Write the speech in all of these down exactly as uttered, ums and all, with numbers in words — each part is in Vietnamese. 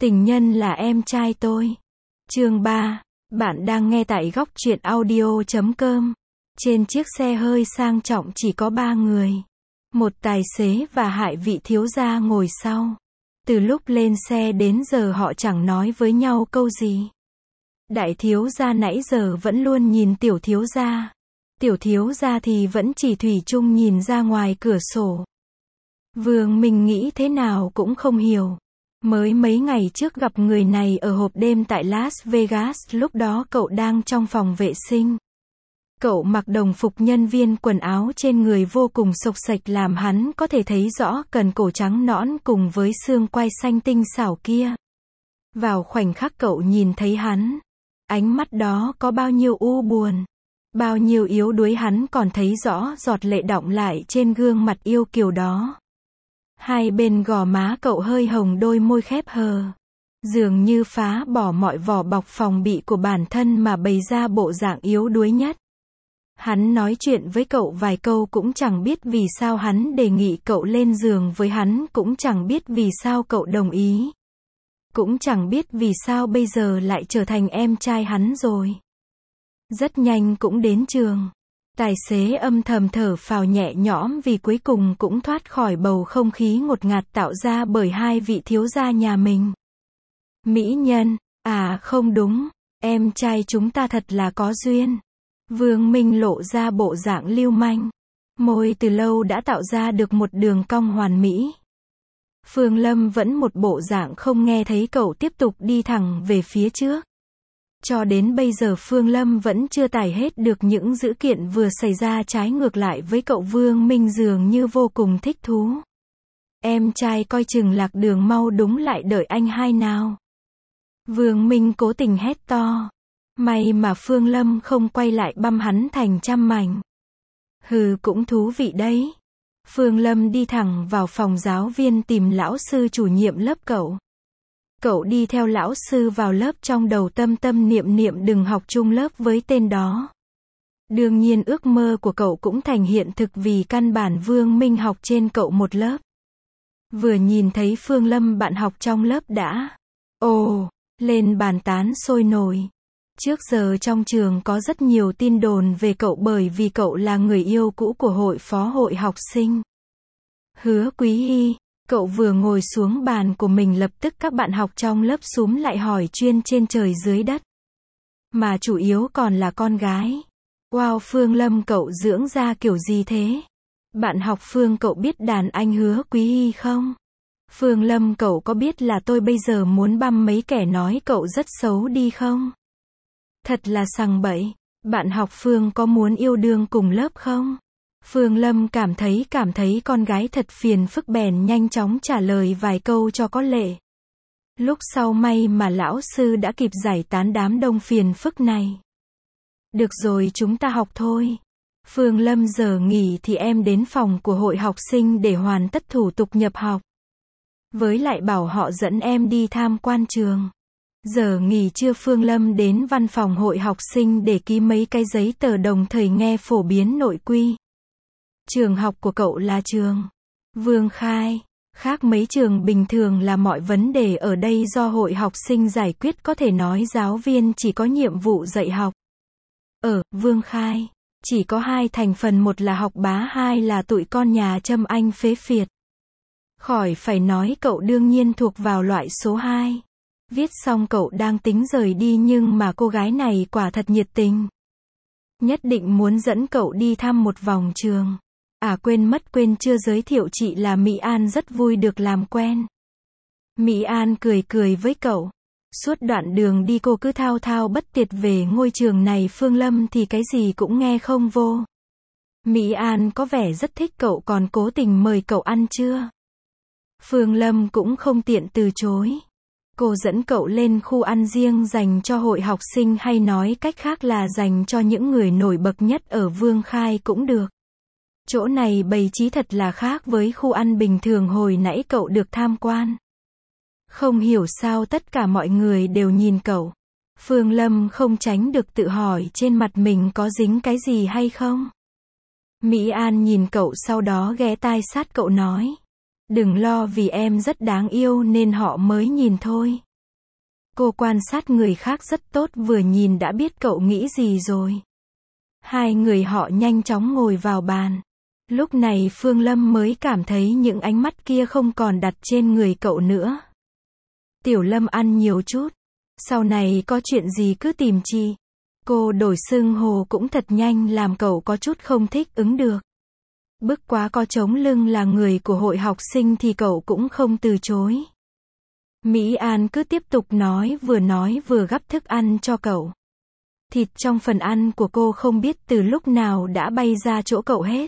Tình nhân là em trai tôi. Chương ba. Bạn đang nghe tại góc truyện audio chấm com. Trên chiếc xe hơi sang trọng chỉ có ba người. Một tài xế và Hải vị thiếu gia ngồi sau. Từ lúc lên xe đến giờ họ chẳng nói với nhau câu gì. Đại thiếu gia nãy giờ vẫn luôn nhìn tiểu thiếu gia. Tiểu thiếu gia thì vẫn chỉ thủy chung nhìn ra ngoài cửa sổ. Vương Minh nghĩ thế nào cũng không hiểu. Mới mấy ngày trước gặp người này ở hộp đêm tại Las Vegas, lúc đó cậu đang trong phòng vệ sinh. Cậu mặc đồng phục nhân viên, quần áo trên người vô cùng xộc xệch làm hắn có thể thấy rõ cần cổ trắng nõn cùng với xương quai xanh tinh xảo kia. Vào khoảnh khắc cậu nhìn thấy hắn, ánh mắt đó có bao nhiêu u buồn, bao nhiêu yếu đuối hắn còn thấy rõ giọt lệ đọng lại trên gương mặt yêu kiều đó. Hai bên gò má cậu hơi hồng, đôi môi khép hờ, dường như phá bỏ mọi vỏ bọc phòng bị của bản thân mà bày ra bộ dạng yếu đuối nhất. Hắn nói chuyện với cậu vài câu cũng chẳng biết vì sao hắn đề nghị cậu lên giường với hắn, cũng chẳng biết vì sao cậu đồng ý. Cũng chẳng biết vì sao bây giờ lại trở thành em trai hắn rồi. Rất nhanh cũng đến trường. Tài xế âm thầm thở phào nhẹ nhõm vì cuối cùng cũng thoát khỏi bầu không khí ngột ngạt tạo ra bởi hai vị thiếu gia nhà mình. Mỹ nhân, à không đúng, em trai chúng ta thật là có duyên. Vương Minh lộ ra bộ dạng lưu manh. Môi từ lâu đã tạo ra được một đường cong hoàn mỹ. Phương Lâm vẫn một bộ dạng không nghe thấy cậu, tiếp tục đi thẳng về phía trước. Cho đến bây giờ Phương Lâm vẫn chưa tải hết được những dữ kiện vừa xảy ra trái ngược lại với cậu. Vương Minh dường như vô cùng thích thú. Em trai coi chừng lạc đường, mau đúng lại đợi anh hai nào. Vương Minh cố tình hét to. May mà Phương Lâm không quay lại băm hắn thành trăm mảnh. Hừ, cũng thú vị đấy. Phương Lâm đi thẳng vào phòng giáo viên tìm lão sư chủ nhiệm lớp cậu. Cậu đi theo lão sư vào lớp, trong đầu tâm tâm niệm niệm đừng học chung lớp với tên đó. Đương nhiên ước mơ của cậu cũng thành hiện thực vì căn bản Vương Minh học trên cậu một lớp. Vừa nhìn thấy Phương Lâm, bạn học trong lớp đã ồ lên bàn tán sôi nổi. Trước giờ trong trường có rất nhiều tin đồn về cậu bởi vì cậu là người yêu cũ của hội phó hội học sinh Hứa Quý Hy. Cậu vừa ngồi xuống bàn của mình, lập tức các bạn học trong lớp xúm lại hỏi chuyên trên trời dưới đất. Mà chủ yếu còn là con gái. Wow, Phương Lâm cậu dưỡng ra kiểu gì thế? Bạn học Phương cậu biết đàn anh Hứa Quý Hy không? Phương Lâm cậu có biết là tôi bây giờ muốn băm mấy kẻ nói cậu rất xấu đi không? Thật là sằng bậy. Bạn học Phương có muốn yêu đương cùng lớp không? Phương Lâm cảm thấy cảm thấy con gái thật phiền phức, bèn nhanh chóng trả lời vài câu cho có lệ. Lúc sau may mà lão sư đã kịp giải tán đám đông phiền phức này. Được rồi, chúng ta học thôi. Phương Lâm, giờ nghỉ thì em đến phòng của hội học sinh để hoàn tất thủ tục nhập học. Với lại bảo họ dẫn em đi tham quan trường. Giờ nghỉ trưa Phương Lâm đến văn phòng hội học sinh để ký mấy cái giấy tờ, đồng thời nghe phổ biến nội quy. Trường học của cậu là trường Vương Khai. Khác mấy trường bình thường là mọi vấn đề ở đây do hội học sinh giải quyết, có thể nói giáo viên chỉ có nhiệm vụ dạy học. Ở Vương Khai chỉ có hai thành phần, một là học bá, hai là tụi con nhà Trâm Anh phế phiệt. Khỏi phải nói cậu đương nhiên thuộc vào loại số hai. Viết xong cậu đang tính rời đi nhưng mà cô gái này quả thật nhiệt tình. Nhất định muốn dẫn cậu đi thăm một vòng trường. À quên mất, quên chưa giới thiệu, chị là Mỹ An, rất vui được làm quen. Mỹ An cười cười với cậu. Suốt đoạn đường đi cô cứ thao thao bất tuyệt về ngôi trường này. Phương Lâm thì cái gì cũng nghe không vô. Mỹ An có vẻ rất thích cậu, còn cố tình mời cậu ăn trưa. Phương Lâm cũng không tiện từ chối. Cô dẫn cậu lên khu ăn riêng dành cho hội học sinh, hay nói cách khác là dành cho những người nổi bật nhất ở Vương Khai cũng được. Chỗ này bày trí thật là khác với khu ăn bình thường hồi nãy cậu được tham quan. Không hiểu sao tất cả mọi người đều nhìn cậu. Phương Lâm không tránh được tự hỏi trên mặt mình có dính cái gì hay không. Mỹ An nhìn cậu, sau đó ghé tai sát cậu nói. Đừng lo, vì em rất đáng yêu nên họ mới nhìn thôi. Cô quan sát người khác rất tốt, vừa nhìn đã biết cậu nghĩ gì rồi. Hai người họ nhanh chóng ngồi vào bàn. Lúc này Phương Lâm mới cảm thấy những ánh mắt kia không còn đặt trên người cậu nữa. Tiểu Lâm ăn nhiều chút. Sau này có chuyện gì cứ tìm chị. Cô đổi xưng hô cũng thật nhanh làm cậu có chút không thích ứng được. Bức quá có chống lưng là người của hội học sinh thì cậu cũng không từ chối. Mỹ An cứ tiếp tục nói, vừa nói vừa gắp thức ăn cho cậu. Thịt trong phần ăn của cô không biết từ lúc nào đã bay ra chỗ cậu hết.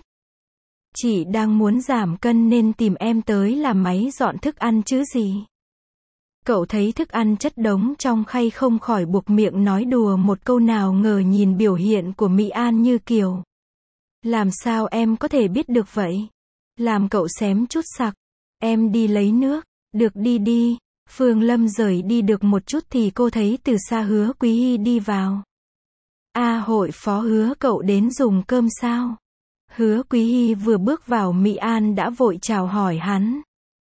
Chị đang muốn giảm cân nên tìm em tới làm máy dọn thức ăn chứ gì. Cậu thấy thức ăn chất đống trong khay không khỏi buộc miệng nói đùa một câu, nào ngờ nhìn biểu hiện của Mỹ An như kiểu. Làm sao em có thể biết được vậy? Làm cậu xém chút sặc. Em đi lấy nước. Được, đi đi. Phương Lâm rời đi được một chút thì cô thấy từ xa Hứa Quý Hy đi vào. A hội phó Hứa, cậu đến dùng cơm sao? Hứa Quý Hy vừa bước vào, Mỹ An đã vội chào hỏi hắn.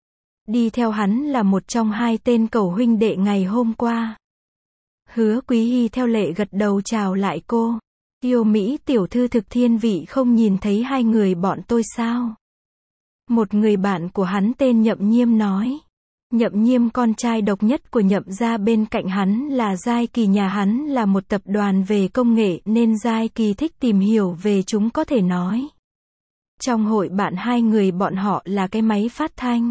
Đi theo hắn là một trong hai tên cậu huynh đệ ngày hôm qua. Hứa Quý Hy theo lệ gật đầu chào lại cô. Yêu Mỹ tiểu thư thực thiên vị không nhìn thấy hai người bọn tôi sao? Một người bạn của hắn tên Nhậm Nhiêm nói. Nhậm Nhiêm con trai độc nhất của Nhậm gia, bên cạnh hắn là Giai Kỳ, nhà hắn là một tập đoàn về công nghệ nên Giai Kỳ thích tìm hiểu về chúng, có thể nói. Trong hội bạn hai người bọn họ là cái máy phát thanh.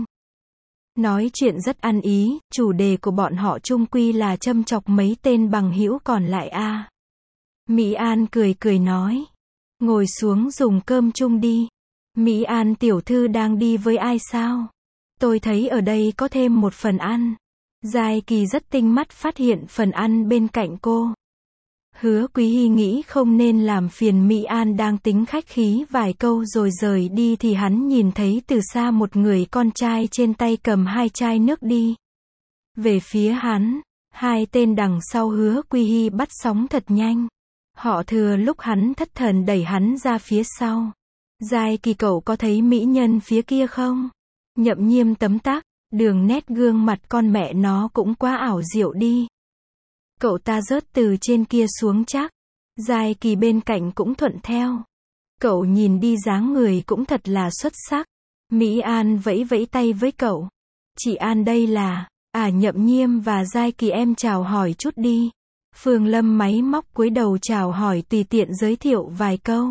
Nói chuyện rất ăn ý, chủ đề của bọn họ chung quy là châm chọc mấy tên bằng hữu còn lại a. À. Mỹ An cười cười nói. Ngồi xuống dùng cơm chung đi. Mỹ An tiểu thư đang đi với ai sao? Tôi thấy ở đây có thêm một phần ăn. Giai Kỳ rất tinh mắt phát hiện phần ăn bên cạnh cô. Hứa Quý Hy nghĩ không nên làm phiền Mỹ An, đang tính khách khí vài câu rồi rời đi thì hắn nhìn thấy từ xa một người con trai trên tay cầm hai chai nước đi về phía hắn. Hai tên đằng sau Hứa Quý Hy bắt sóng thật nhanh. Họ thừa lúc hắn thất thần đẩy hắn ra phía sau. Giai Kỳ, cậu có thấy mỹ nhân phía kia không? Nhậm Nhiêm tấm tắc, đường nét gương mặt con mẹ nó cũng quá ảo diệu đi. Cậu ta rớt từ trên kia xuống chắc. Giai Kỳ bên cạnh cũng thuận theo. Cậu nhìn đi dáng người cũng thật là xuất sắc. Mỹ An vẫy vẫy tay với cậu. Chị An đây là, à Nhậm Nhiêm và Giai Kỳ, em chào hỏi chút đi. Phương Lâm máy móc cúi đầu chào hỏi, tùy tiện giới thiệu vài câu.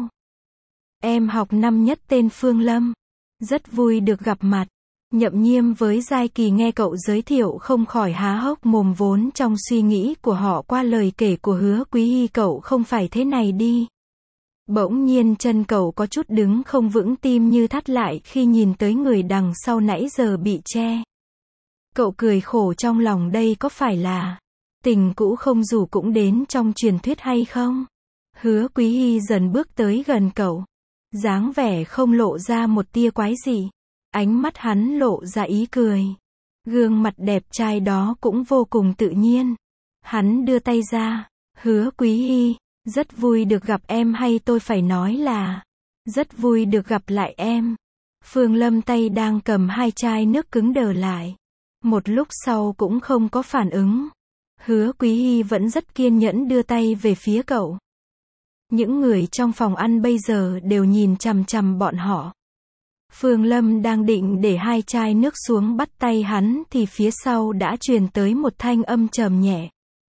Em học năm nhất tên Phương Lâm. Rất vui được gặp mặt. Nhậm Nhiêm với Giai Kỳ nghe cậu giới thiệu không khỏi há hốc mồm, vốn trong suy nghĩ của họ qua lời kể của Hứa Quý Hy cậu không phải thế này đi. Bỗng nhiên chân cậu có chút đứng không vững, tim như thắt lại khi nhìn tới người đằng sau nãy giờ bị che. Cậu cười khổ trong lòng, đây có phải là tình cũ không rủ cũng đến trong truyền thuyết hay không? Hứa Quý Hy dần bước tới gần cậu. Dáng vẻ không lộ ra một tia quái dị. Ánh mắt hắn lộ ra ý cười. Gương mặt đẹp trai đó cũng vô cùng tự nhiên. Hắn đưa tay ra. Hứa Quý Hy, rất vui được gặp em, hay tôi phải nói là rất vui được gặp lại em. Phương Lâm tay đang cầm hai chai nước cứng đờ lại. Một lúc sau cũng không có phản ứng. Hứa Quý Hy vẫn rất kiên nhẫn đưa tay về phía cậu. Những người trong phòng ăn bây giờ đều nhìn chằm chằm bọn họ. Phương Lâm đang định để hai chai nước xuống bắt tay hắn thì phía sau đã truyền tới một thanh âm trầm nhẹ.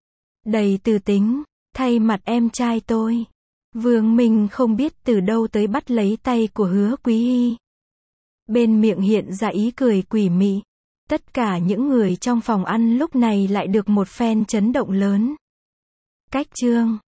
Đầy từ tính, thay mặt em trai tôi. Vương Minh không biết từ đâu tới bắt lấy tay của Hứa Quý Hy. Bên miệng hiện ra ý cười quỷ mị. Tất cả những người trong phòng ăn lúc này lại được một phen chấn động lớn. Cách chương